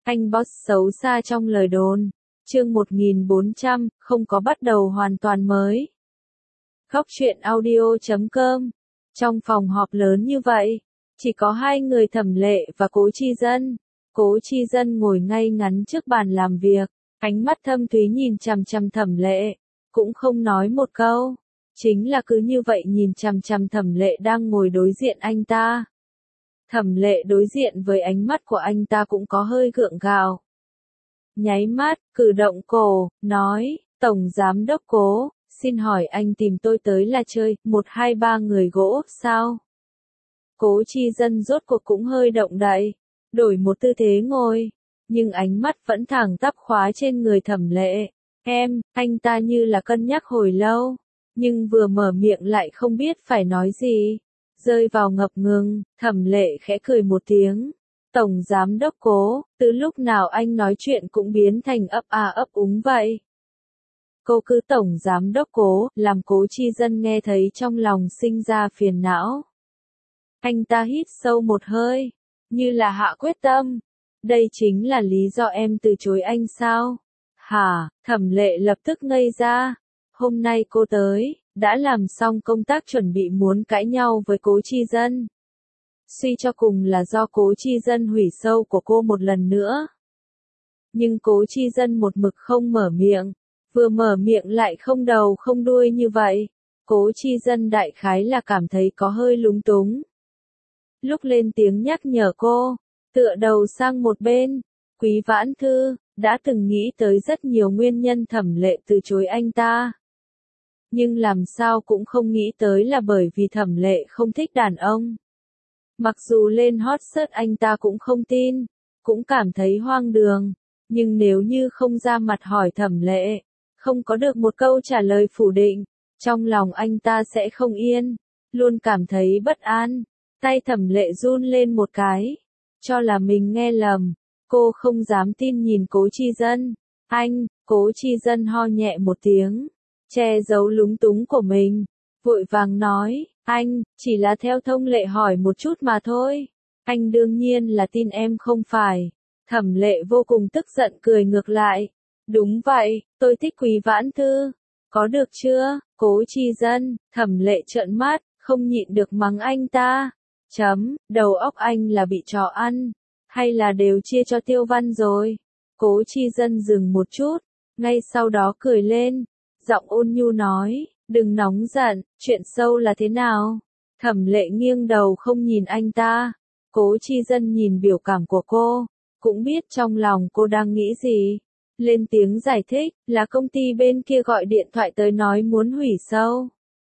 Anh boss xấu xa trong lời đồn. Chương 1400, không có bắt đầu hoàn toàn mới. Góc truyện audio.com. Trong phòng họp lớn như vậy, chỉ có hai người Thẩm Lệ và Cố Chi Dân. Cố Chi Dân ngồi ngay ngắn trước bàn làm việc, ánh mắt thâm thúy nhìn chằm chằm Thẩm Lệ, cũng không nói một câu. Chính là cứ như vậy nhìn chằm chằm Thẩm Lệ đang ngồi đối diện anh ta. Thẩm Lệ đối diện với ánh mắt của anh ta cũng có hơi gượng gạo. Nháy mắt, cử động cổ, nói, Tổng Giám Đốc Cố, xin hỏi anh tìm tôi tới là chơi, 1, 2, 3 người gỗ, sao? Cố Chi Dân rốt cuộc cũng hơi động đậy, đổi một tư thế ngồi, nhưng ánh mắt vẫn thẳng tắp khóa trên người Thẩm Lệ. Anh ta như là cân nhắc hồi lâu, nhưng vừa mở miệng lại không biết phải nói gì. Rơi vào ngập ngừng, Thẩm Lệ khẽ cười một tiếng. Tổng Giám Đốc Cố, từ lúc nào anh nói chuyện cũng biến thành ấp a ấp úng vậy? Cô cứ Tổng Giám Đốc Cố, làm Cố Chi Dân nghe thấy trong lòng sinh ra phiền não. Anh ta hít sâu một hơi, như là hạ quyết tâm. Đây chính là lý do em từ chối anh sao? Hả? Thẩm Lệ lập tức ngây ra. Hôm nay cô tới, đã làm xong công tác chuẩn bị muốn cãi nhau với Cố Chi Dân. Suy cho cùng là do Cố Chi Dân hủy sâu của cô một lần nữa. Nhưng Cố Chi Dân một mực không mở miệng, vừa mở miệng lại không đầu không đuôi như vậy. Cố Chi Dân đại khái là cảm thấy có hơi lúng túng. Lúc lên tiếng nhắc nhở cô, tựa đầu sang một bên, Quý Vãn Thư đã từng nghĩ tới rất nhiều nguyên nhân Thẩm Lệ từ chối anh ta. Nhưng làm sao cũng không nghĩ tới là bởi vì Thẩm Lệ không thích đàn ông. Mặc dù lên hot search anh ta cũng không tin, cũng cảm thấy hoang đường, nhưng nếu như không ra mặt hỏi Thẩm Lệ, không có được một câu trả lời phủ định, trong lòng anh ta sẽ không yên, luôn cảm thấy bất an. Tay Thẩm Lệ run lên một cái, cho là mình nghe lầm, cô không dám tin nhìn Cố Chi Dân. Cố Chi Dân ho nhẹ một tiếng, che giấu lúng túng của mình, vội vàng nói, anh, chỉ là theo thông lệ hỏi một chút mà thôi. Anh đương nhiên là tin em không phải. Thẩm Lệ vô cùng tức giận cười ngược lại. Đúng vậy, tôi thích Quý Vãn Thư. Có được chưa, Cố Chi Dân? Thẩm Lệ trợn mắt, không nhịn được mắng anh ta. Đầu óc anh là bị chó ăn, hay là đều chia cho Tiêu Văn rồi? Cố Chi Dân dừng một chút, ngay sau đó cười lên, giọng ôn nhu nói, đừng nóng giận, chuyện sâu là thế nào? Thẩm Lệ nghiêng đầu không nhìn anh ta. Cố Chi Dân nhìn biểu cảm của cô, cũng biết trong lòng cô đang nghĩ gì. Lên tiếng giải thích, là công ty bên kia gọi điện thoại tới nói muốn hủy show.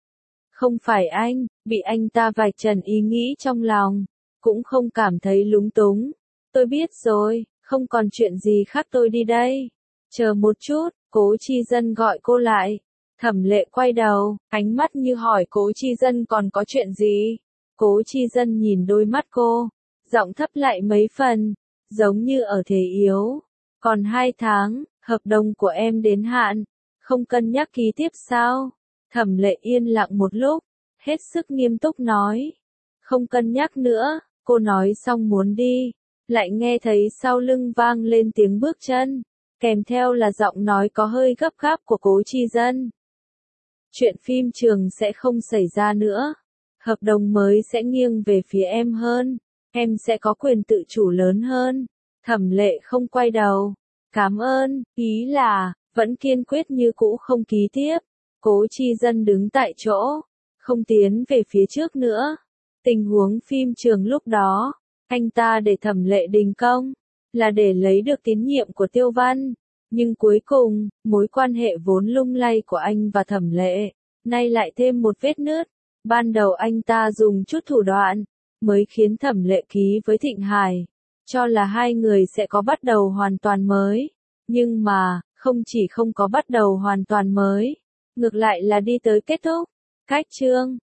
Không phải anh, bị anh ta vạch trần ý nghĩ trong lòng, cũng không cảm thấy lúng túng. Tôi biết rồi, không còn chuyện gì khác tôi đi đây. Chờ một chút, Cố Chi Dân gọi cô lại. Thẩm Lệ quay đầu, ánh mắt như hỏi Cố Chi Dân còn có chuyện gì. Cố Chi Dân nhìn đôi mắt cô, giọng thấp lại mấy phần, giống như ở thế yếu. Còn 2 tháng, hợp đồng của em đến hạn, không cân nhắc ký tiếp sao? Thẩm Lệ yên lặng một lúc, hết sức nghiêm túc nói. Không cân nhắc nữa, cô nói xong muốn đi, lại nghe thấy sau lưng vang lên tiếng bước chân, kèm theo là giọng nói có hơi gấp gáp của Cố Chi Dân. Chuyện phim trường sẽ không xảy ra nữa. Hợp đồng mới sẽ nghiêng về phía em hơn. Em sẽ có quyền tự chủ lớn hơn. Thẩm Lệ không quay đầu. Cảm ơn, ý là, vẫn kiên quyết như cũ không ký tiếp. Cố Chi Dân đứng tại chỗ, không tiến về phía trước nữa. Tình huống phim trường lúc đó, anh ta để Thẩm Lệ đình công, là để lấy được tín nhiệm của Tiêu Văn. Nhưng cuối cùng, mối quan hệ vốn lung lay của anh và Thẩm Lệ, nay lại thêm một vết nứt. Ban đầu anh ta dùng chút thủ đoạn, mới khiến Thẩm Lệ ký với Thịnh Hải, cho là hai người sẽ có bắt đầu hoàn toàn mới. Nhưng mà, không chỉ không có bắt đầu hoàn toàn mới, ngược lại là đi tới kết thúc. Cách chương